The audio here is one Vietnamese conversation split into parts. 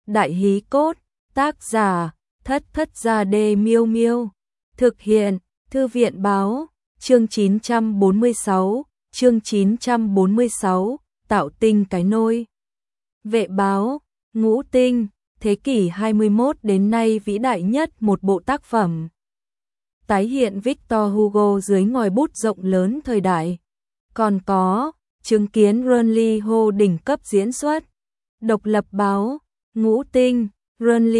Đại hí cốt, tác giả, Thất Thất Gia Đê Miêu Miêu. Thực hiện, Thư viện báo, chương 946, tạo tinh cái nôi. Vệ báo, Ngũ Tinh, thế kỷ 21 đến nay vĩ đại nhất một bộ tác phẩm. Tái hiện Victor Hugo dưới ngòi bút rộng lớn thời đại. Còn có, chứng kiến Run Ho đỉnh cấp diễn xuất. Độc lập báo, Ngũ Tinh, Run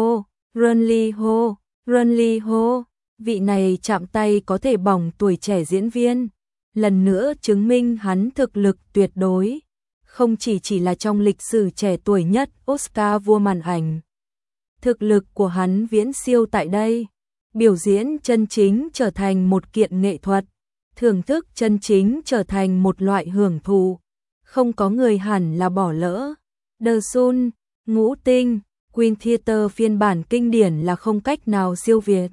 Ho, vị này chạm tay có thể bỏng tuổi trẻ diễn viên. Lần nữa chứng minh hắn thực lực tuyệt đối. Không chỉ là trong lịch sử trẻ tuổi nhất Oscar vua màn ảnh. Thực lực của hắn viễn siêu tại đây. Biểu diễn chân chính trở thành một kiện nghệ thuật. Thưởng thức chân chính trở thành một loại hưởng thụ. Không có người hẳn là bỏ lỡ. The Sun, Ngũ Tinh, Queen Theatre phiên bản kinh điển là không cách nào siêu việt.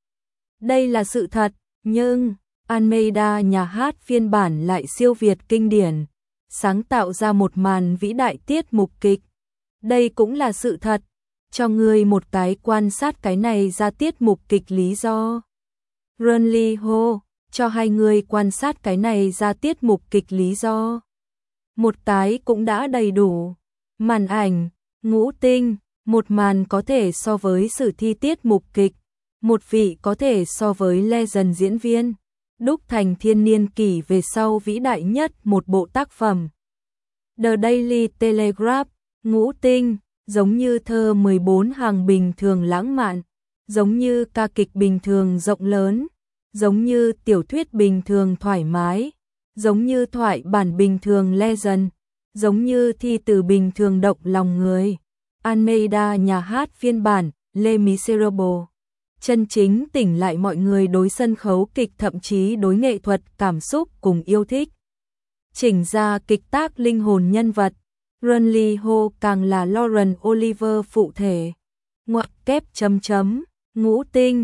Đây là sự thật, nhưng Almeida nhà hát phiên bản lại siêu việt kinh điển, sáng tạo ra một màn vĩ đại tiết mục kịch. Đây cũng là sự thật, cho ngươi một cái quan sát cái này ra tiết mục kịch lý do. Run Ho, cho hai người quan sát cái này ra tiết mục kịch lý do. Một cái cũng đã đầy đủ. Màn ảnh, Ngũ Tinh, một màn có thể so với sử thi tiết mục kịch, một vị có thể so với legend diễn viên, đúc thành thiên niên kỷ về sau vĩ đại nhất một bộ tác phẩm. The Daily Telegraph, Ngũ Tinh, giống như thơ 14 hàng bình thường lãng mạn, giống như ca kịch bình thường rộng lớn, giống như tiểu thuyết bình thường thoải mái, giống như thoại bản bình thường legend, giống như thi từ bình thường động lòng người. Almeida nhà hát phiên bản Les Miserables chân chính tỉnh lại mọi người đối sân khấu kịch, thậm chí đối nghệ thuật cảm xúc cùng yêu thích. Chỉnh ra kịch tác linh hồn nhân vật. Run Ho càng là Laurence Olivier phụ thể. Ngoặc kép chấm chấm, Ngũ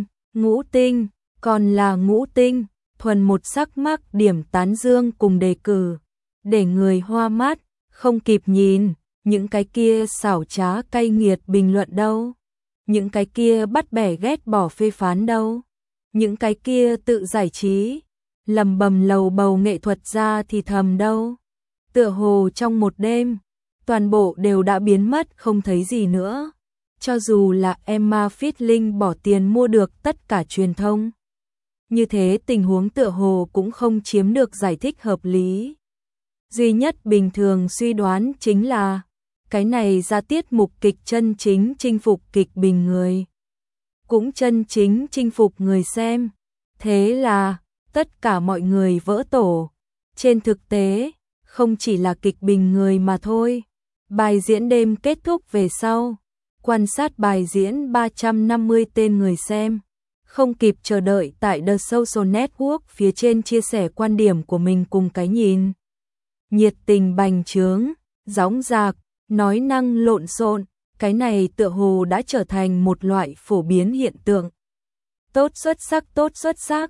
Tinh, còn là Ngũ Tinh, thuần một sắc mắc điểm tán dương cùng đề cử. Để người hoa mắt, không kịp nhìn, những cái kia xảo trá cay nghiệt bình luận đâu. Những cái kia bắt bẻ ghét bỏ phê phán đâu. Những cái kia tự giải trí, lầm bầm lầu bầu nghệ thuật ra thì thầm đâu. Tựa hồ trong một đêm, toàn bộ đều đã biến mất không thấy gì nữa. Cho dù là Emma Fitling bỏ tiền mua được tất cả truyền thông. Như thế tình huống tựa hồ cũng không chiếm được giải thích hợp lý. Duy nhất bình thường suy đoán chính là cái này ra tiết mục kịch chân chính chinh phục kịch bình người. Cũng chân chính chinh phục người xem. Thế là tất cả mọi người vỡ tổ. Trên thực tế, không chỉ là kịch bình người mà thôi. Bài diễn đêm kết thúc về sau. Quan sát bài diễn 350 tên người xem. Không kịp chờ đợi tại The Social Network phía trên chia sẻ quan điểm của mình cùng cái nhìn. Nhiệt tình bành trướng, dõng dạc, nói năng lộn xộn, cái này tựa hồ đã trở thành một loại phổ biến hiện tượng. Tốt xuất sắc.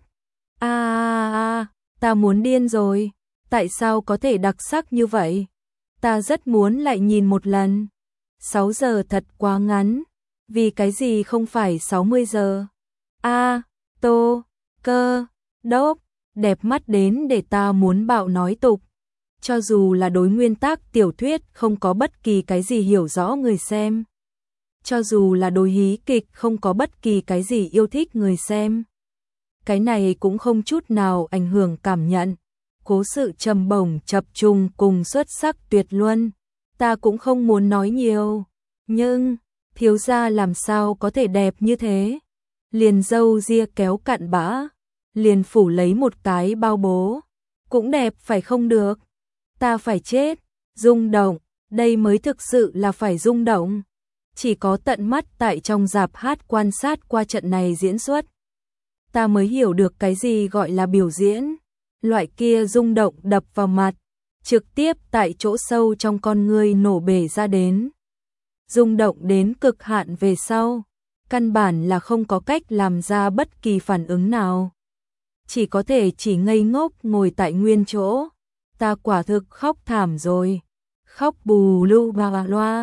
Ta muốn điên rồi. Tại sao có thể đặc sắc như vậy? Ta rất muốn lại nhìn một lần. 6 giờ thật quá ngắn. Vì cái gì không phải 60 giờ? Tô, cơ, đốc, đẹp mắt đến để ta muốn bạo nói tục. Cho dù là đối nguyên tắc tiểu thuyết không có bất kỳ cái gì hiểu rõ người xem. Cho dù là đối hí kịch không có bất kỳ cái gì yêu thích người xem. Cái này cũng không chút nào ảnh hưởng cảm nhận. Cố sự trầm bổng chập trùng cùng xuất sắc tuyệt luân. Ta cũng không muốn nói nhiều. Nhưng, thiếu gia làm sao có thể đẹp như thế? Liền râu ria kéo cặn bã. Liền phủ lấy một cái bao bố. Cũng đẹp phải không được? Ta phải chết, rung động, đây mới thực sự là phải rung động. Chỉ có tận mắt tại trong rạp hát quan sát qua trận này diễn xuất. Ta mới hiểu được cái gì gọi là biểu diễn. Loại kia rung động đập vào mặt, trực tiếp tại chỗ sâu trong con người nổ bể ra đến. Rung động đến cực hạn về sau, căn bản là không có cách làm ra bất kỳ phản ứng nào. Chỉ có thể chỉ ngây ngốc ngồi tại nguyên chỗ. Ta quả thực khóc thảm rồi. Khóc bù lu bà loa.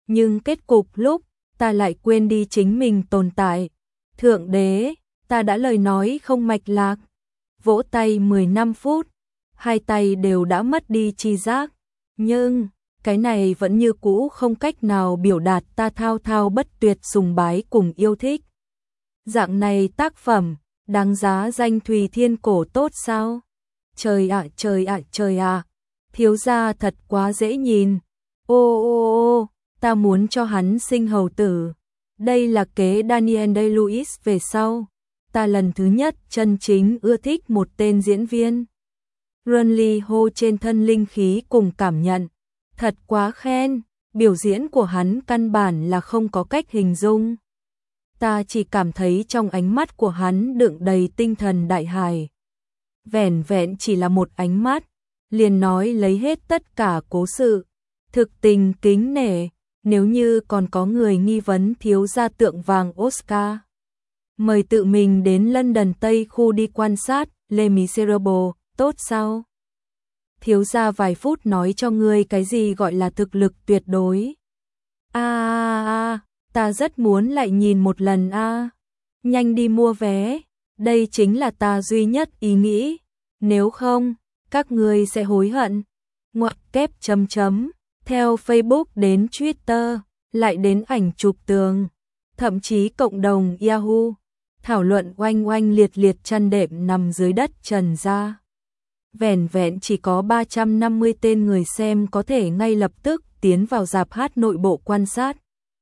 Nhưng kết cục lúc ta lại quên đi chính mình tồn tại. Thượng đế, ta đã lời nói không mạch lạc. Vỗ tay 15 phút, hai tay đều đã mất đi tri giác. Nhưng, cái này vẫn như cũ không cách nào biểu đạt ta thao thao bất tuyệt sùng bái cùng yêu thích. Dạng này tác phẩm, đáng giá danh Thùy Thiên cổ tốt sao? Trời ạ, trời ạ, trời ạ, thiếu gia thật quá dễ nhìn. Ô ô ô, ta muốn cho hắn sinh hầu tử. Đây là kế Daniel Day-Lewis về sau. Ta lần thứ nhất chân chính ưa thích một tên diễn viên. Renly hô trên thân linh khí cùng cảm nhận. Thật quá khen, biểu diễn của hắn căn bản là không có cách hình dung. Ta chỉ cảm thấy trong ánh mắt của hắn đựng đầy tinh thần đại hài. Vẻn vẹn chỉ là một ánh mắt, liền nói lấy hết tất cả cố sự. Thực tình kính nể, nếu như còn có người nghi vấn thiếu gia tượng vàng Oscar, mời tự mình đến London Tây khu đi quan sát Les Miserables, tốt sao? Thiếu gia vài phút nói cho ngươi cái gì gọi là thực lực tuyệt đối. Ta rất muốn lại nhìn một lần a. Nhanh đi mua vé, đây chính là ta duy nhất ý nghĩ, nếu không, các ngươi sẽ hối hận. Ngoặc kép chấm chấm, theo Facebook đến Twitter, lại đến ảnh chụp tường, thậm chí cộng đồng Yahoo, thảo luận oanh oanh liệt liệt chăn đệm nằm dưới đất trần ra. Vẻn vẹn chỉ có 350 tên người xem có thể ngay lập tức tiến vào rạp hát nội bộ quan sát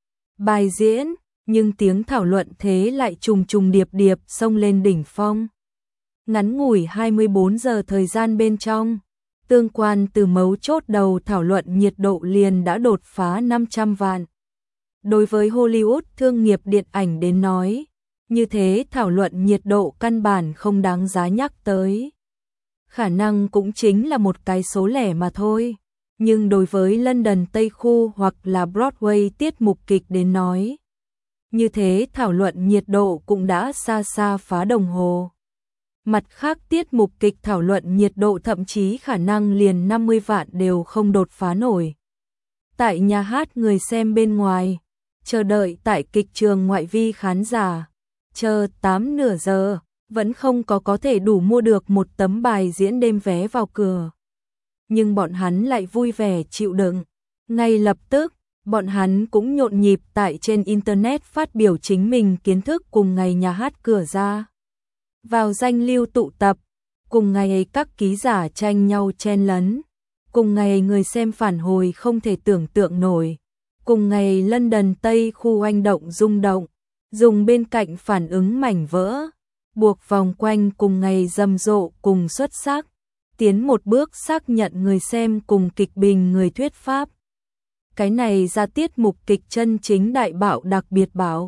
bài diễn, nhưng tiếng thảo luận thế lại trùng trùng điệp điệp xông lên đỉnh phong. Ngắn ngủi 24 giờ thời gian bên trong, tương quan từ mấu chốt đầu thảo luận nhiệt độ liền đã đột phá 500 vạn. Đối với Hollywood thương nghiệp điện ảnh đến nói, như thế thảo luận nhiệt độ căn bản không đáng giá nhắc tới. Khả năng cũng chính là một cái số lẻ mà thôi. Nhưng đối với London Tây khu hoặc là Broadway tiết mục kịch đến nói, như thế thảo luận nhiệt độ cũng đã xa xa phá đồng hồ. Mặt khác tiết mục kịch thảo luận nhiệt độ thậm chí khả năng liền 50 vạn đều không đột phá nổi. Tại nhà hát người xem bên ngoài, chờ đợi tại kịch trường ngoại vi khán giả, chờ 8 nửa giờ, vẫn không có thể đủ mua được một tấm bài diễn đêm vé vào cửa. Nhưng bọn hắn lại vui vẻ chịu đựng. Ngay lập tức, bọn hắn cũng nhộn nhịp tại trên Internet phát biểu chính mình kiến thức cùng ngày nhà hát cửa ra. Vào danh lưu tụ tập, cùng ngày các ký giả tranh nhau chen lấn, cùng ngày người xem phản hồi không thể tưởng tượng nổi, cùng ngày London Tây khu oanh động rung động, dùng bên cạnh phản ứng mảnh vỡ, buộc vòng quanh cùng ngày rầm rộ cùng xuất sắc, tiến một bước xác nhận người xem cùng kịch bình người thuyết pháp. Cái này ra tiết mục kịch chân chính đại bạo đặc biệt bảo.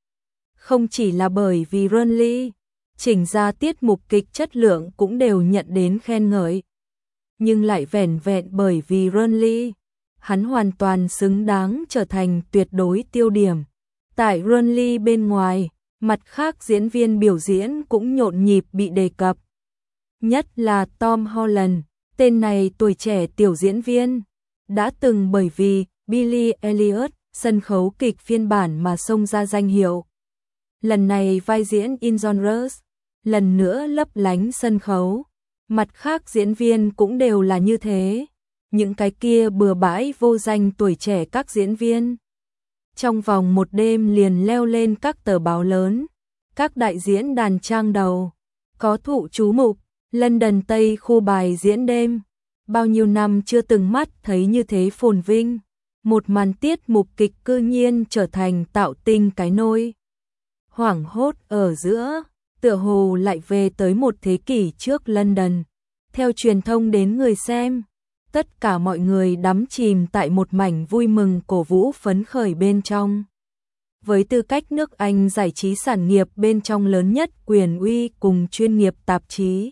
Không chỉ là bởi vì Renly, chỉnh ra tiết mục kịch chất lượng cũng đều nhận đến khen ngợi. Nhưng lại vẻn vẹn bởi vì Renly, hắn hoàn toàn xứng đáng trở thành tuyệt đối tiêu điểm. Tại Renly bên ngoài, mặt khác diễn viên biểu diễn cũng nhộn nhịp bị đề cập. Nhất là Tom Holland, tên này tuổi trẻ tiểu diễn viên, đã từng bởi vì Billy Elliot, sân khấu kịch phiên bản mà xông ra danh hiệu. Lần này vai diễn In Genres, lần nữa lấp lánh sân khấu. Mặt khác diễn viên cũng đều là như thế. Những cái kia bừa bãi vô danh tuổi trẻ các diễn viên, trong vòng một đêm liền leo lên các tờ báo lớn, các đại diễn đàn trang đầu, có thụ chú mục. London Tây khu bài diễn đêm, bao nhiêu năm chưa từng mắt thấy như thế phồn vinh, một màn tiết mục kịch cư nhiên trở thành tạo tinh cái nôi. Hoảng hốt ở giữa, tựa hồ lại về tới một thế kỷ trước London. Theo truyền thông đến người xem, tất cả mọi người đắm chìm tại một mảnh vui mừng cổ vũ phấn khởi bên trong. Với tư cách nước Anh giải trí sản nghiệp bên trong lớn nhất quyền uy cùng chuyên nghiệp tạp chí,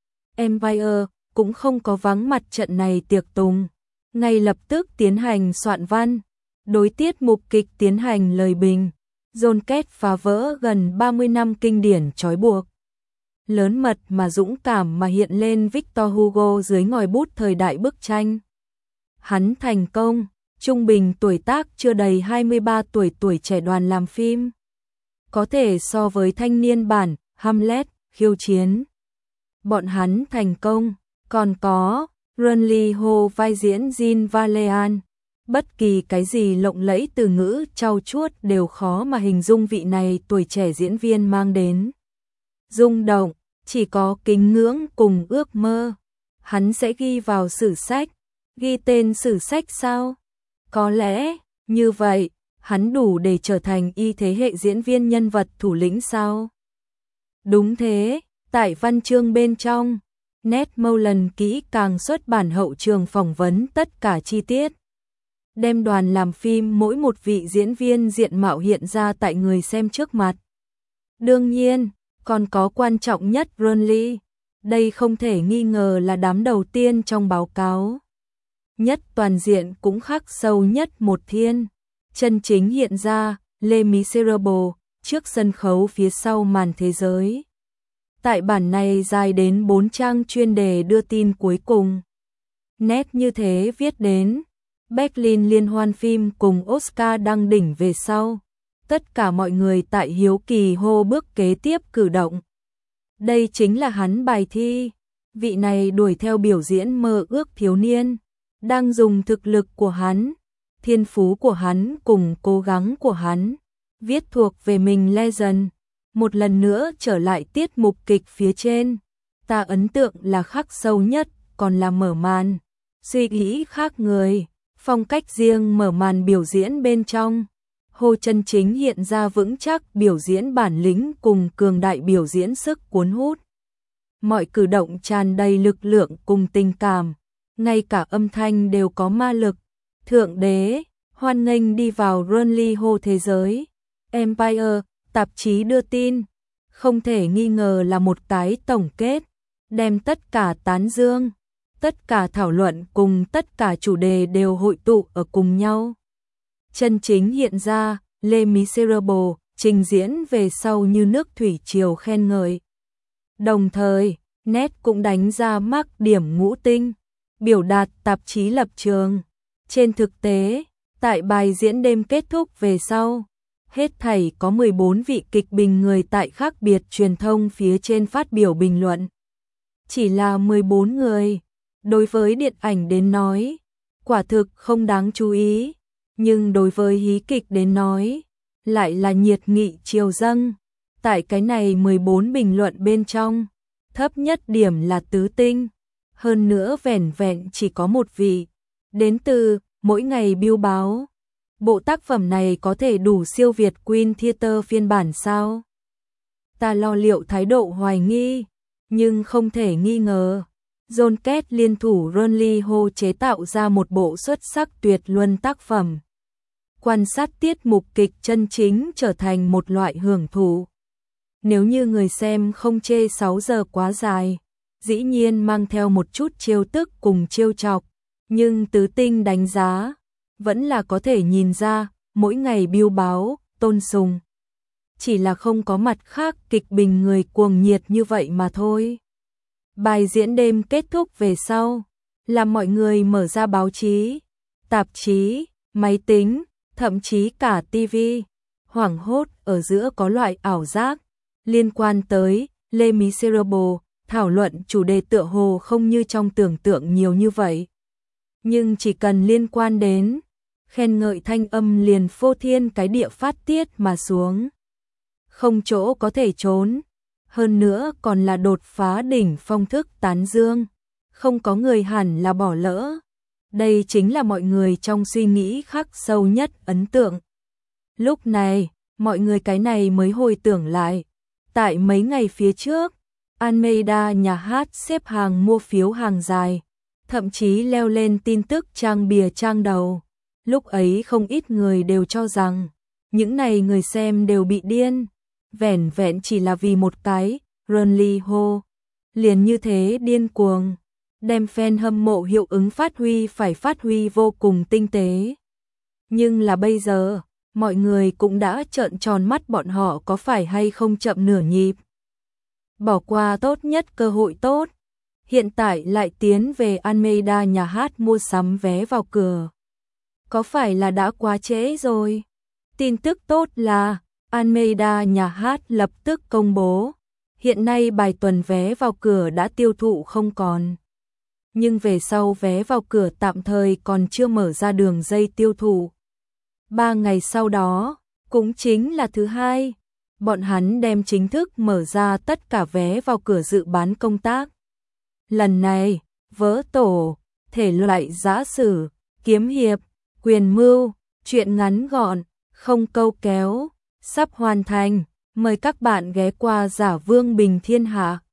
Empire cũng không có vắng mặt trận này tiệc tùng, ngay lập tức tiến hành soạn văn, đối tiết mục kịch tiến hành lời bình, John Kết phá vỡ gần 30 năm kinh điển trói buộc. Lớn mật mà dũng cảm mà hiện lên Victor Hugo dưới ngòi bút thời đại bức tranh. Hắn thành công, trung bình tuổi tác chưa đầy 23 tuổi, tuổi trẻ đoàn làm phim. Có thể so với thanh niên bản Hamlet, khiêu chiến. Bọn hắn thành công, còn có Ron Lee Ho vai diễn Jean Valjean. Bất kỳ cái gì lộng lẫy từ ngữ trau chuốt đều khó mà hình dung vị này tuổi trẻ diễn viên mang đến rung động, chỉ có kính ngưỡng cùng ước mơ. Hắn sẽ ghi vào sử sách, ghi tên sử sách sao? Có lẽ, như vậy, hắn đủ để trở thành y thế hệ diễn viên nhân vật thủ lĩnh sao? Đúng thế, tại văn chương bên trong, Ned Molan kỹ càng xuất bản hậu trường phỏng vấn tất cả chi tiết. Đem đoàn làm phim mỗi một vị diễn viên diện mạo hiện ra tại người xem trước mặt. Đương nhiên, còn có quan trọng nhất Ron Lee. Đây không thể nghi ngờ là đám đầu tiên trong báo cáo. Nhất toàn diện cũng khắc sâu nhất một thiên. Chân chính hiện ra, Les Miserables, trước sân khấu phía sau màn thế giới. Tại bản này dài đến 4 trang chuyên đề đưa tin cuối cùng. Nét như thế viết đến, Berlin liên hoan phim cùng Oscar đăng đỉnh về sau. Tất cả mọi người tại hiếu kỳ hô bước kế tiếp cử động. Đây chính là hắn bài thi. Vị này đuổi theo biểu diễn mơ ước thiếu niên, đang dùng thực lực của hắn, thiên phú của hắn cùng cố gắng của hắn, viết thuộc về mình Legend. Một lần nữa trở lại tiết mục kịch phía trên, ta ấn tượng là khắc sâu nhất, còn là mở màn. Suy nghĩ khác người, phong cách riêng mở màn biểu diễn bên trong. Hồ chân chính hiện ra vững chắc biểu diễn bản lĩnh cùng cường đại biểu diễn sức cuốn hút. Mọi cử động tràn đầy lực lượng cùng tình cảm, ngay cả âm thanh đều có ma lực. Thượng đế, hoan nghênh đi vào Ron Lee Ho thế giới. Empire, tạp chí đưa tin, không thể nghi ngờ là một cái tổng kết, đem tất cả tán dương, tất cả thảo luận cùng tất cả chủ đề đều hội tụ ở cùng nhau. Chân chính hiện ra, Les Miserables trình diễn về sau như nước thủy triều khen ngợi. Đồng thời, Ned cũng đánh ra mác điểm ngũ tinh, biểu đạt tạp chí lập trường. Trên thực tế, tại bài diễn đêm kết thúc về sau, hết thảy có 14 vị kịch bình người tại khác biệt truyền thông phía trên phát biểu bình luận. Chỉ là 14 người, đối với điện ảnh đến nói, quả thực không đáng chú ý, nhưng đối với hí kịch đến nói, lại là nhiệt nghị triều dâng. Tại cái này 14 bình luận bên trong, thấp nhất điểm là tứ tinh, hơn nữa vẻn vẹn chỉ có một vị, đến từ Mỗi Ngày Biêu Báo. Bộ tác phẩm này có thể đủ siêu việt Queen Theater phiên bản sao? Ta lo liệu thái độ hoài nghi, nhưng không thể nghi ngờ. John Kết liên thủ Ron Lee Ho chế tạo ra một bộ xuất sắc tuyệt luân tác phẩm. Quan sát tiết mục kịch chân chính trở thành một loại hưởng thụ. Nếu như người xem không chê 6 giờ quá dài, dĩ nhiên mang theo một chút trêu tức cùng trêu chọc, nhưng tứ tinh đánh giá, vẫn là có thể nhìn ra, Mỗi Ngày Biêu Báo, tôn sùng. Chỉ là không có mặt khác kịch bình người cuồng nhiệt như vậy mà thôi. Bài diễn đêm kết thúc về sau, làm mọi người mở ra báo chí, tạp chí, máy tính, thậm chí cả TV. Hoảng hốt ở giữa có loại ảo giác liên quan tới Les Miserables, thảo luận chủ đề tựa hồ không như trong tưởng tượng nhiều như vậy. Nhưng chỉ cần liên quan đến, khen ngợi thanh âm liền phô thiên cái địa phát tiết mà xuống. Không chỗ có thể trốn, hơn nữa còn là đột phá đỉnh phong thức tán dương, không có người hẳn là bỏ lỡ. Đây chính là mọi người trong suy nghĩ khắc sâu nhất ấn tượng. Lúc này, mọi người cái này mới hồi tưởng lại. Tại mấy ngày phía trước, Almeida nhà hát xếp hàng mua phiếu hàng dài, thậm chí leo lên tin tức trang bìa trang đầu. Lúc ấy không ít người đều cho rằng, những này người xem đều bị điên, vẻn vẹn chỉ là vì một cái, Ron Lee Ho. Liền như thế điên cuồng, đem fan hâm mộ hiệu ứng phải phát huy vô cùng tinh tế. Nhưng là bây giờ, mọi người cũng đã trợn tròn mắt bọn họ có phải hay không chậm nửa nhịp. Bỏ qua tốt nhất cơ hội tốt, hiện tại lại tiến về Almeida nhà hát mua sắm vé vào cửa. có phải là đã quá trễ rồi? Tin tức tốt là Almeida nhà hát lập tức công bố, hiện nay bài tuần vé vào cửa đã tiêu thụ không còn. Nhưng về sau vé vào cửa tạm thời còn chưa mở ra đường dây tiêu thụ. 3 ngày sau đó, cũng chính là thứ Hai, bọn hắn đem chính thức mở ra tất cả vé vào cửa dự bán công tác. Lần này, vỡ tổ, thể loại giã sử, kiếm hiệp, quyền mưu, truyện ngắn gọn, không câu kéo, sắp hoàn thành. Mời các bạn ghé qua Giả Vương Bình Thiên Hạ.